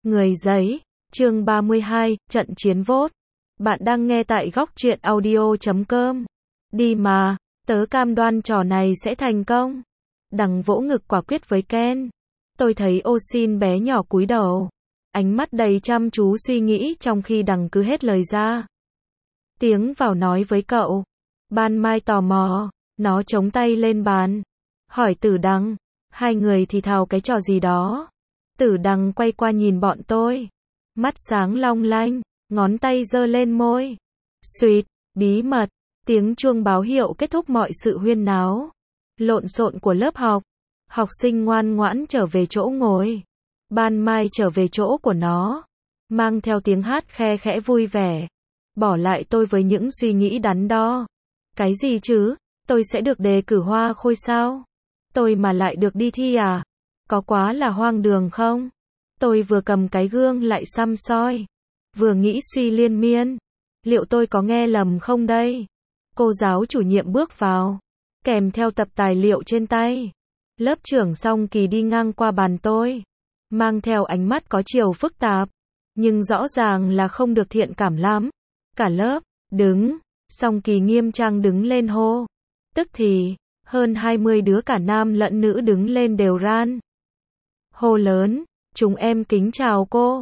Người giấy, chương 32, trận chiến VOD. Bạn đang nghe tại góc truyện audio.com. Đi mà, tớ cam đoan trò này sẽ thành công. Đằng vỗ ngực quả quyết với Ken. Tôi thấy Osin bé nhỏ cúi đầu, ánh mắt đầy chăm chú suy nghĩ trong khi đằng cứ hết lời ra. Tiếng vào nói với cậu. Ban Mai tò mò, nó chống tay lên bàn, hỏi Tử Đằng, hai người thì thào cái trò gì đó. Tử Đằng quay qua nhìn bọn tôi, mắt sáng long lanh, ngón tay giơ lên môi. Xuyệt, bí mật, tiếng chuông báo hiệu kết thúc mọi sự huyên náo, lộn xộn của lớp học. Học sinh ngoan ngoãn trở về chỗ ngồi. Ban Mai trở về chỗ của nó, mang theo tiếng hát khe khẽ vui vẻ, bỏ lại tôi với những suy nghĩ đắn đo. Cái gì chứ? Tôi sẽ được đề cử hoa khôi sao? Tôi mà lại được đi thi à? Có quá là hoang đường không? Tôi vừa cầm cái gương lại săm soi, vừa nghĩ suy liên miên. Liệu tôi có nghe lầm không đây? Cô giáo chủ nhiệm bước vào, kèm theo tập tài liệu trên tay. Lớp trưởng Song Kỳ đi ngang qua bàn tôi, mang theo ánh mắt có chiều phức tạp, nhưng rõ ràng là không được thiện cảm lắm. Cả lớp, đứng. Song Kỳ nghiêm trang đứng lên hô. Tức thì, hơn 20 đứa cả nam lẫn nữ đứng lên đều ran. Hô lớn, chúng em kính chào cô.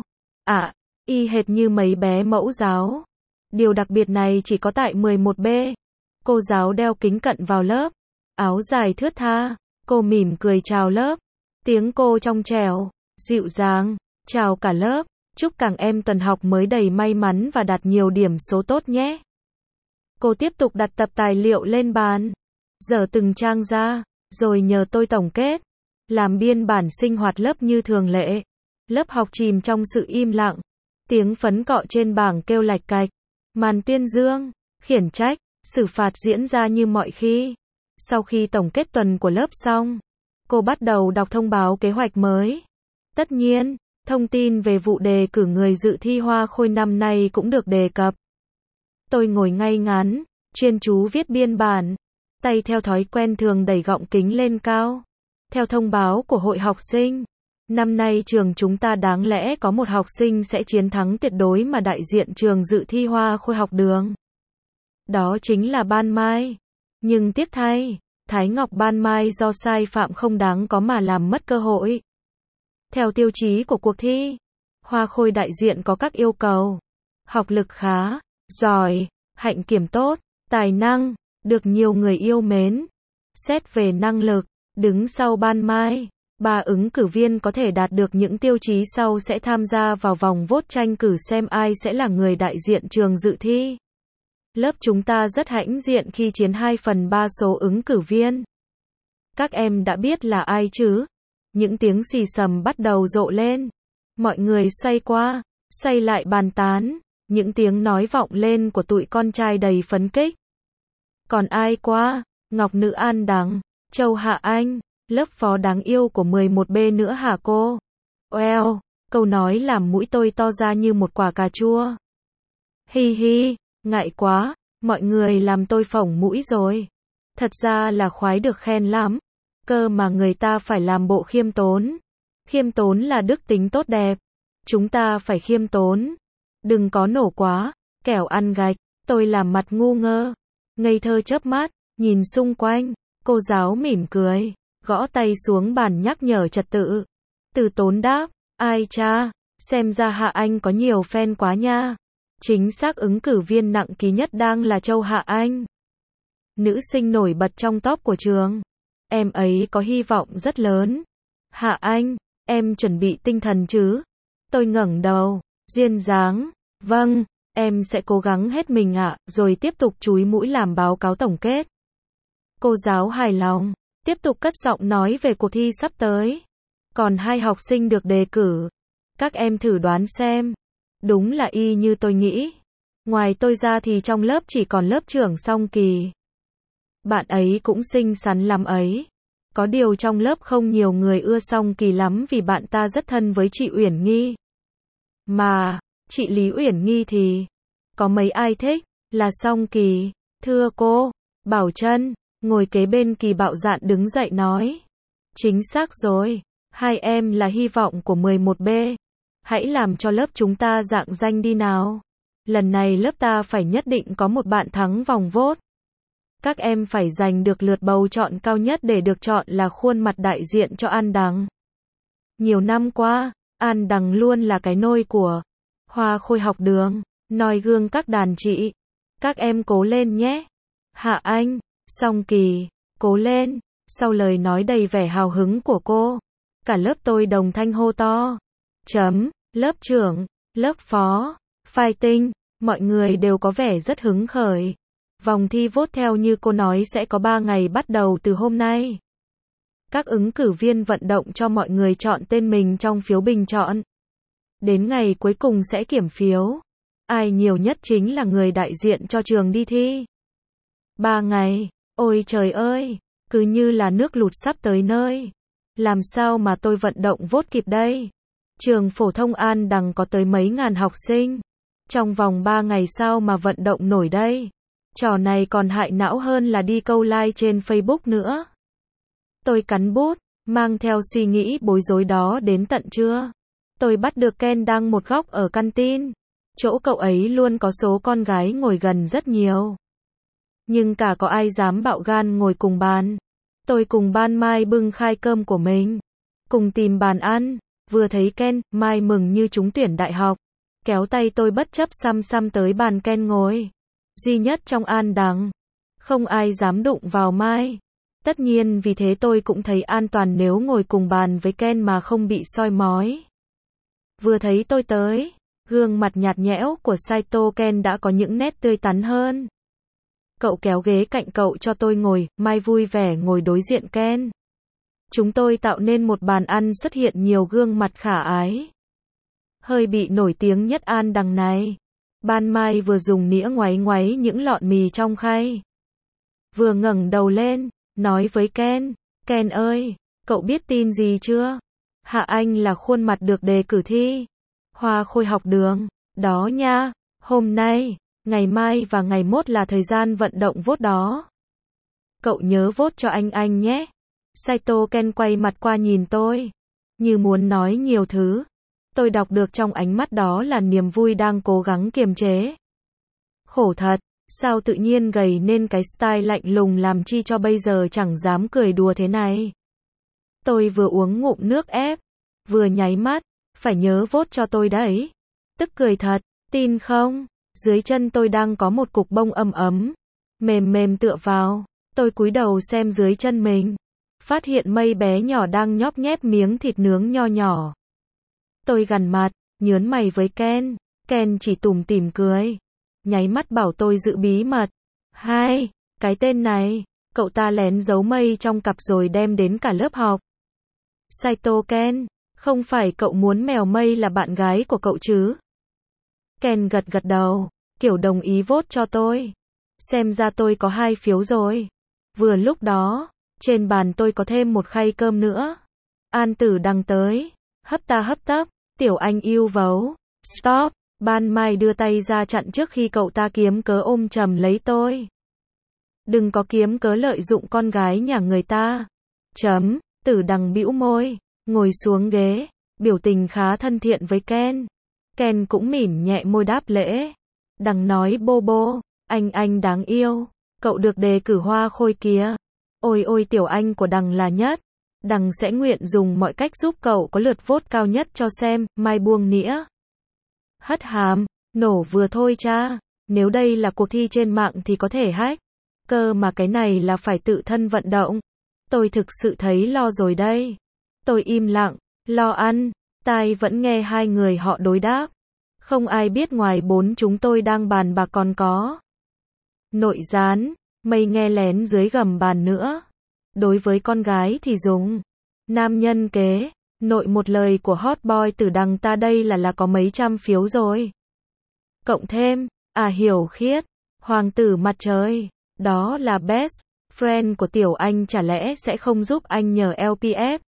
Y hệt như mấy bé mẫu giáo. Điều đặc biệt này chỉ có tại 11B. Cô giáo đeo kính cận vào lớp, áo dài thướt tha. Cô mỉm cười chào lớp. Tiếng cô trong trẻo, dịu dàng, chào cả lớp. Chúc các em tuần học mới đầy may mắn và đạt nhiều điểm số tốt nhé. Cô tiếp tục đặt tập tài liệu lên bàn, dở từng trang ra, rồi nhờ tôi tổng kết, làm biên bản sinh hoạt lớp như thường lệ. Lớp học chìm trong sự im lặng, tiếng phấn cọ trên bảng kêu lạch cạch, màn tuyên dương, khiển trách, xử phạt diễn ra như mọi khi. Sau khi tổng kết tuần của lớp xong, cô bắt đầu đọc thông báo kế hoạch mới. Tất nhiên, thông tin về vụ đề cử người dự thi hoa khôi năm nay cũng được đề cập. Tôi ngồi ngay ngắn, chuyên chú viết biên bản, tay theo thói quen thường đẩy gọng kính lên cao. Theo thông báo của hội học sinh, năm nay trường chúng ta đáng lẽ có một học sinh sẽ chiến thắng tuyệt đối mà đại diện trường dự thi hoa khôi học đường. Đó chính là Ban Mai. Nhưng tiếc thay, Thái Ngọc Ban Mai do sai phạm không đáng có mà làm mất cơ hội. Theo tiêu chí của cuộc thi, hoa khôi đại diện có các yêu cầu: học lực khá, giỏi, hạnh kiểm tốt, tài năng, được nhiều người yêu mến. Xét về năng lực, đứng sau Ban Mai, 3 ứng cử viên có thể đạt được những tiêu chí sau sẽ tham gia vào vòng vote tranh cử xem ai sẽ là người đại diện trường dự thi. Lớp chúng ta rất hãnh diện khi chiếm 2/3 số ứng cử viên. Các em đã biết là ai chứ? Những tiếng xì xầm bắt đầu rộ lên. Mọi người xoay qua, xoay lại bàn tán. Những tiếng nói vọng lên của tụi con trai đầy phấn khích. Còn ai qua? Ngọc Nữ An Đằng, Châu Hạ Anh, lớp phó đáng yêu của 11B nữa hả cô? Well, câu nói làm mũi tôi to ra như một quả cà chua. Hi hi, ngại quá, mọi người làm tôi phỏng mũi rồi. Thật ra là khoái được khen lắm. Cơ mà người ta phải làm bộ khiêm tốn. Khiêm tốn là đức tính tốt đẹp. Chúng ta phải khiêm tốn. Đừng có nổ quá, kẻo ăn gạch. Tôi làm mặt ngu ngơ, ngây thơ chớp mắt, nhìn xung quanh. Cô giáo mỉm cười, gõ tay xuống bàn nhắc nhở trật tự. Từ Tốn đáp, ai cha, xem ra Hạ Anh có nhiều fan quá nha. Chính xác, ứng cử viên nặng ký nhất đang là Châu Hạ Anh. Nữ sinh nổi bật trong top của trường. Em ấy có hy vọng rất lớn. Hạ Anh, em chuẩn bị tinh thần chứ? Tôi ngẩng đầu, duyên dáng. Vâng, em sẽ cố gắng hết mình ạ, rồi tiếp tục chúi mũi làm báo cáo tổng kết. Cô giáo hài lòng, tiếp tục cất giọng nói về cuộc thi sắp tới. Còn 2 học sinh được đề cử. Các em thử đoán xem. Đúng là y như tôi nghĩ. Ngoài tôi ra thì trong lớp chỉ còn lớp trưởng Song Kỳ. Bạn ấy cũng xinh xắn lắm ấy. Có điều trong lớp không nhiều người ưa Song Kỳ lắm vì bạn ta rất thân với chị Uyển Nghi. Mà, chị Lý Uyển Nghi thì có mấy ai thích là Song Kỳ. Thưa cô, Bảo Trân, ngồi kế bên Kỳ bạo dạn đứng dậy nói. Chính xác rồi, hai em là hy vọng của 11B. Hãy làm cho lớp chúng ta rạng danh đi nào. Lần này lớp ta phải nhất định có một bạn thắng vòng vote. Các em phải giành được lượt bầu chọn cao nhất để được chọn là khuôn mặt đại diện cho An Đằng. Nhiều năm qua, An Đằng luôn là cái nôi của Hoa Khôi học đường, noi gương các đàn chị. Các em cố lên nhé. Hạ Anh, Song Kỳ, cố lên. Sau lời nói đầy vẻ hào hứng của cô, cả lớp tôi đồng thanh hô to. Lớp trưởng, lớp phó, fighting, mọi người đều có vẻ rất hứng khởi. Vòng thi vote theo như cô nói sẽ có 3 ngày bắt đầu từ hôm nay. Các ứng cử viên vận động cho mọi người chọn tên mình trong phiếu bình chọn. Đến ngày cuối cùng sẽ kiểm phiếu. Ai nhiều nhất chính là người đại diện cho trường đi thi. 3 ngày, ôi trời ơi, cứ như là nước lụt sắp tới nơi. Làm sao mà tôi vận động vote kịp đây? Trường phổ thông An Đằng có tới mấy ngàn học sinh. Trong vòng 3 ngày sao mà vận động nổi đây? Trò này còn hại não hơn là đi câu like trên Facebook nữa. Tôi cắn bút, mang theo suy nghĩ bối rối đó đến tận trưa. Tôi bắt được Ken đang một góc ở canteen. Chỗ cậu ấy luôn có số con gái ngồi gần rất nhiều. Nhưng cả có ai dám bạo gan ngồi cùng bàn. Tôi cùng Ban Mai bưng khai cơm của mình. Cùng tìm bàn ăn. Vừa thấy Ken, Mai mừng như trúng tuyển đại học. Kéo tay tôi bất chấp xăm xăm tới bàn Ken ngồi. Duy nhất trong An Đằng. Không ai dám đụng vào Mai. Tất nhiên vì thế tôi cũng thấy an toàn nếu ngồi cùng bàn với Ken mà không bị soi mói. Vừa thấy tôi tới, gương mặt nhạt nhẽo của Saito Ken đã có những nét tươi tắn hơn. Cậu kéo ghế cạnh cậu cho tôi ngồi, Mai vui vẻ ngồi đối diện Ken. Chúng tôi tạo nên một bàn ăn xuất hiện nhiều gương mặt khả ái. Hơi bị nổi tiếng nhất An Đằng này. Ban Mai vừa dùng nĩa ngoáy ngoáy những lọn mì trong khay. Vừa ngẩng đầu lên, nói với Ken, Ken ơi, cậu biết tin gì chưa? Hạ Anh là khuôn mặt được đề cử thi Hoa Khôi học đường, đó nha, hôm nay, ngày mai và ngày mốt là thời gian vận động vote đó. Cậu nhớ vote cho anh nhé. Saito Ken quay mặt qua nhìn tôi, như muốn nói nhiều thứ. Tôi đọc được trong ánh mắt đó là niềm vui đang cố gắng kiềm chế. Khổ thật, sao tự nhiên gầy nên cái style lạnh lùng làm chi cho bây giờ chẳng dám cười đùa thế này. Tôi vừa uống ngụm nước ép, vừa nháy mắt, phải nhớ vote cho tôi đấy. Tức cười thật, tin không? Dưới chân tôi đang có một cục bông ấm ấm, mềm mềm tựa vào. Tôi cúi đầu xem dưới chân mình, phát hiện mây bé nhỏ đang nhóp nhép miếng thịt nướng nho nhỏ. Tôi gằn mặt, nhớn mày với Ken. Ken chỉ tủm tỉm cười, nháy mắt bảo tôi giữ bí mật. Cái tên này, cậu ta lén giấu mây trong cặp rồi đem đến cả lớp học. Saito Ken, không phải cậu muốn mèo mây là bạn gái của cậu chứ? Ken gật gật đầu, kiểu đồng ý vote cho tôi. Xem ra tôi có 2 phiếu rồi. Vừa lúc đó, trên bàn tôi có thêm một khay cơm nữa. An Tử Đằng tới, hấp tấp, Tiểu Anh yêu vấu. Stop, Ban Mai đưa tay ra chặn trước khi cậu ta kiếm cớ ôm chầm lấy tôi. Đừng có kiếm cớ lợi dụng con gái nhà người ta. Tử Đằng bĩu môi, ngồi xuống ghế, biểu tình khá thân thiện với Ken. Ken cũng mỉm nhẹ môi đáp lễ. Đằng nói Bobo, anh đáng yêu, cậu được đề cử Hoa Khôi kìa. Ôi Tiểu Anh của Đằng là nhất. Đằng sẽ nguyện dùng mọi cách giúp cậu có lượt vote cao nhất cho xem. Mai buông nĩa, hất hàm, nổ vừa thôi cha. Nếu đây là cuộc thi trên mạng thì có thể hack. Cơ mà cái này là phải tự thân vận động. Tôi thực sự thấy lo rồi đây. Tôi im lặng, lo ăn, tai vẫn nghe hai người họ đối đáp. Không ai biết ngoài 4 chúng tôi đang bàn bạc còn có nội gián, mây nghe lén dưới gầm bàn nữa. Đối với con gái thì dùng nam nhân kế, nội một lời của hot boy Tử Đằng ta đây là có mấy trăm phiếu rồi. Cộng thêm, Hiểu Khiết, hoàng tử mặt trời, đó là best friend của Tiểu Anh, chả lẽ sẽ không giúp anh nhờ LPF?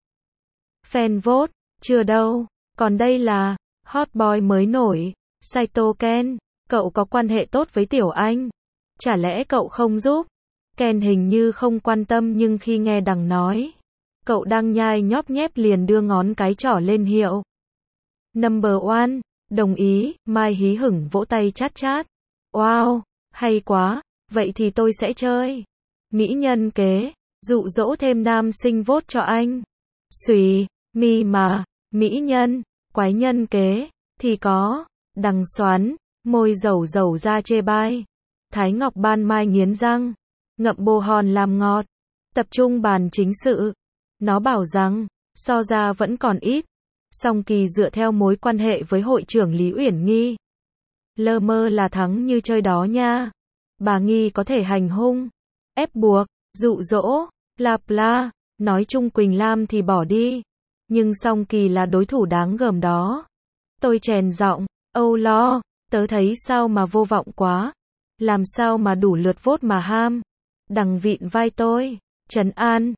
Fan vote, chưa đâu, còn đây là hot boy mới nổi, Saito Ken, cậu có quan hệ tốt với Tiểu Anh, chả lẽ cậu không giúp? Ken hình như không quan tâm nhưng khi nghe Đằng nói, cậu đang nhai nhóp nhép liền đưa ngón cái trỏ lên hiệu. Number one, đồng ý, Mai hí hửng vỗ tay chát chát. Wow, hay quá, vậy thì tôi sẽ chơi. Mỹ nhân kế, dụ dỗ thêm nam sinh vote cho anh. Xùy, mi mà, mỹ nhân, quái nhân kế, thì có, đằng xoắn, môi dầu dầu ra chê bai. Thái Ngọc ban mai nghiến răng, ngậm bồ hòn làm ngọt, tập trung bàn chính sự. Nó bảo rằng, so ra vẫn còn ít. Song Kỳ dựa theo mối quan hệ với hội trưởng Lý Uyển Nghi. Lơ mơ là thắng như chơi đó nha. Bà Nghi có thể hành hung, ép buộc, dụ dỗ, bla, nói chung Quỳnh Lam thì bỏ đi. Nhưng Song Kỳ là đối thủ đáng gờm đó. Tôi chèn giọng, âu lo, tớ thấy sao mà vô vọng quá. Làm sao mà đủ lượt vote mà ham. Đằng vịn vai tôi, trấn an,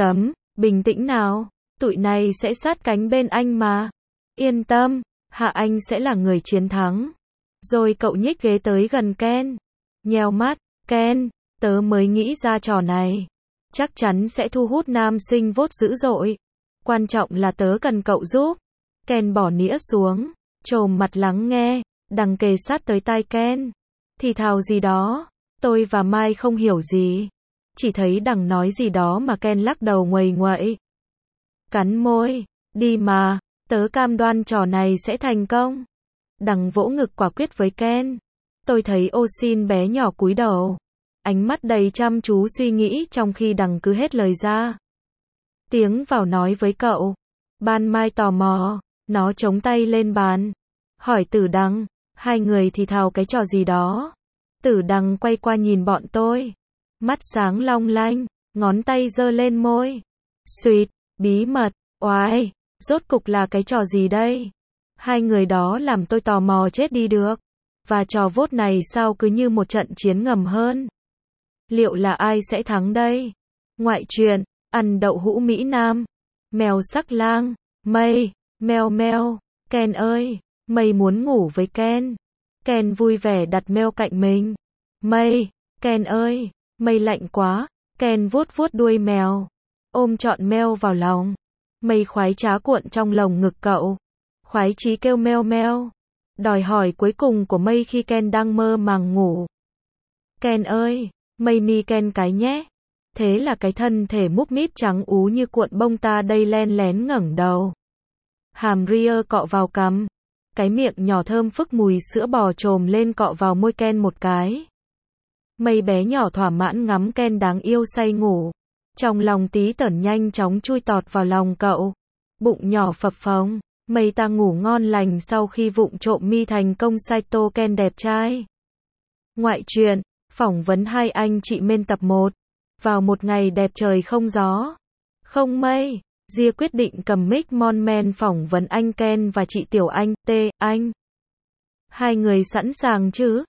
bình tĩnh nào, tụi này sẽ sát cánh bên anh mà. Yên tâm, Hạ Anh sẽ là người chiến thắng. Rồi cậu nhích ghế tới gần Ken. Nheo mắt, Ken, tớ mới nghĩ ra trò này. Chắc chắn sẽ thu hút nam sinh vote dữ dội. Quan trọng là tớ cần cậu giúp. Ken bỏ nĩa xuống, trồm mặt lắng nghe, đằng kề sát tới tai Ken. Thì thào gì đó, tôi và Mai không hiểu gì. Chỉ thấy đằng nói gì đó mà Ken lắc đầu nguầy nguậy. Cắn môi, đi mà, tớ cam đoan trò này sẽ thành công. Đằng vỗ ngực quả quyết với Ken. Tôi thấy Osin bé nhỏ cúi đầu. Ánh mắt đầy chăm chú suy nghĩ trong khi đằng cứ hết lời ra. Tiếng vào nói với cậu. Ban Mai tò mò, nó chống tay lên bàn. Hỏi Tử Đằng, hai người thì thào cái trò gì đó. Tử Đằng quay qua nhìn bọn tôi. Mắt sáng long lanh, ngón tay giơ lên môi. Sweet, bí mật, oái, rốt cục là cái trò gì đây? Hai người đó làm tôi tò mò chết đi được. Và trò vote này sao cứ như một trận chiến ngầm hơn? Liệu là ai sẽ thắng đây? Ngoại truyện, ăn đậu hũ Mỹ Nam. Mèo sắc lang, Mây, meo meo, Ken ơi, Mây muốn ngủ với Ken. Ken vui vẻ đặt meo cạnh mình. Mây, Ken ơi, Mây lạnh quá. Ken vuốt vuốt đuôi mèo, ôm trọn meo vào lòng. Mây khoái trá cuộn trong lồng ngực cậu. Khoái chí kêu meo meo. Đòi hỏi cuối cùng của Mây khi Ken đang mơ màng ngủ. Ken ơi, Mây mi Ken cái nhé. Thế là cái thân thể múp míp trắng ú như cuộn bông ta đây len lén ngẩng đầu. Hàm ria cọ vào cằm. Cái miệng nhỏ thơm phức mùi sữa bò trồm lên cọ vào môi Ken một cái. Mây bé nhỏ thỏa mãn ngắm Ken đáng yêu say ngủ. Trong lòng tí tởn nhanh chóng chui tọt vào lòng cậu. Bụng nhỏ phập phồng. Mây ta ngủ ngon lành sau khi vụng trộm mi thành công Saito Ken đẹp trai. Ngoại truyện, phỏng vấn hai anh chị men tập 1. Vào một ngày đẹp trời không gió, không mây, Gia quyết định cầm mic mon men phỏng vấn anh Ken và chị Tiểu Anh. Anh. Hai người sẵn sàng chứ?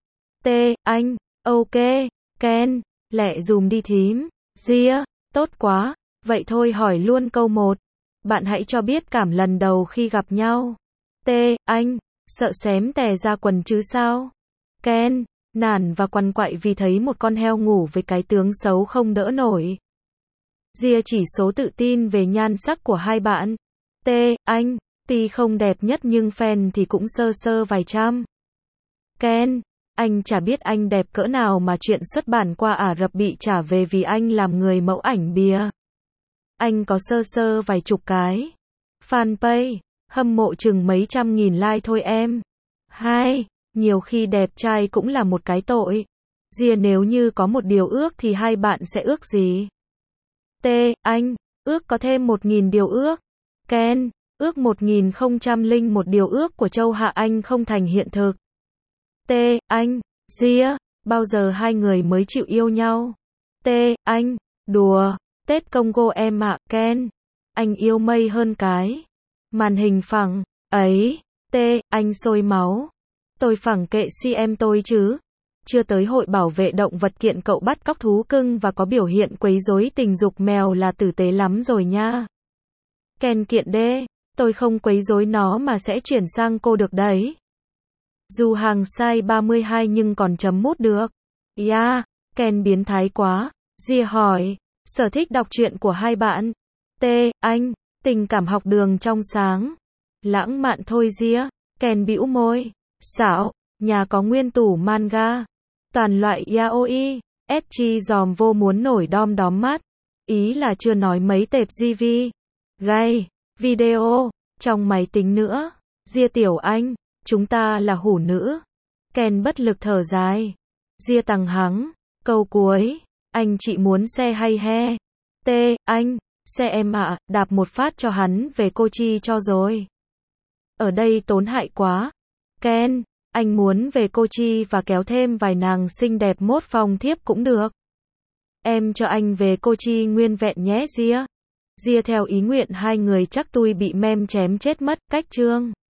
Anh. Ok. Ken. Lẹ dùm đi thím. Gia. Tốt quá. Vậy thôi hỏi luôn câu 1. Bạn hãy cho biết cảm lần đầu khi gặp nhau. Anh. Sợ xém tè ra quần chứ sao? Ken. Nản và quằn quại vì thấy một con heo ngủ với cái tướng xấu không đỡ nổi. Gia chỉ số tự tin về nhan sắc của hai bạn. Anh. Tuy không đẹp nhất nhưng fan thì cũng sơ sơ vài trăm. Ken. Anh chả biết anh đẹp cỡ nào mà chuyện xuất bản qua Ả Rập bị trả về vì anh làm người mẫu ảnh bìa. Anh có sơ sơ vài chục cái fanpage, hâm mộ chừng mấy trăm nghìn like thôi em. Nhiều khi đẹp trai cũng là một cái tội. Gia nếu như có một điều ước thì hai bạn sẽ ước gì? Anh. Ước có thêm 1.000 điều ước. Ken. Ước 1001 điều ước của Châu Hạ Anh không thành hiện thực. Anh. Gia. Bao giờ hai người mới chịu yêu nhau? Anh. Đùa. Tết Congo em ạ. Ken. Anh yêu Mây hơn cái màn hình phẳng ấy. Anh sôi máu. Tôi phẳng kệ si em tôi chứ. Chưa tới hội bảo vệ động vật kiện cậu bắt cóc thú cưng và có biểu hiện quấy rối tình dục mèo là tử tế lắm rồi nha. Ken kiện đê. Tôi không quấy rối nó mà sẽ chuyển sang cô được đấy. Dù hàng size 32 nhưng còn chấm mút được. Ken biến thái quá. Gia hỏi. Sở thích đọc truyện của hai bạn. Anh. Tình cảm học đường trong sáng. Lãng mạn thôi Ria. Ken bĩu môi. Xảo, nhà có nguyên tủ manga. Toàn loại yaoi. SG dòm vô muốn nổi đom đóm mắt. Ý là chưa nói mấy tệp GV. Gay. Video. Trong máy tính nữa. Ria tiểu anh. Chúng ta là hủ nữ. Ken bất lực thở dài. Ria tằng hắng. Câu cuối. Anh chị muốn xe hay he? T. Anh. Xe em ạ, đạp một phát cho hắn về Cô Chi cho rồi. Ở đây tốn hại quá. Ken. Anh muốn về Cô Chi và kéo thêm vài nàng xinh đẹp mốt phòng thiếp cũng được. Em cho anh về Cô Chi nguyên vẹn nhé Ria. Ria theo ý nguyện hai người chắc tui bị mem chém chết mất, cách chương.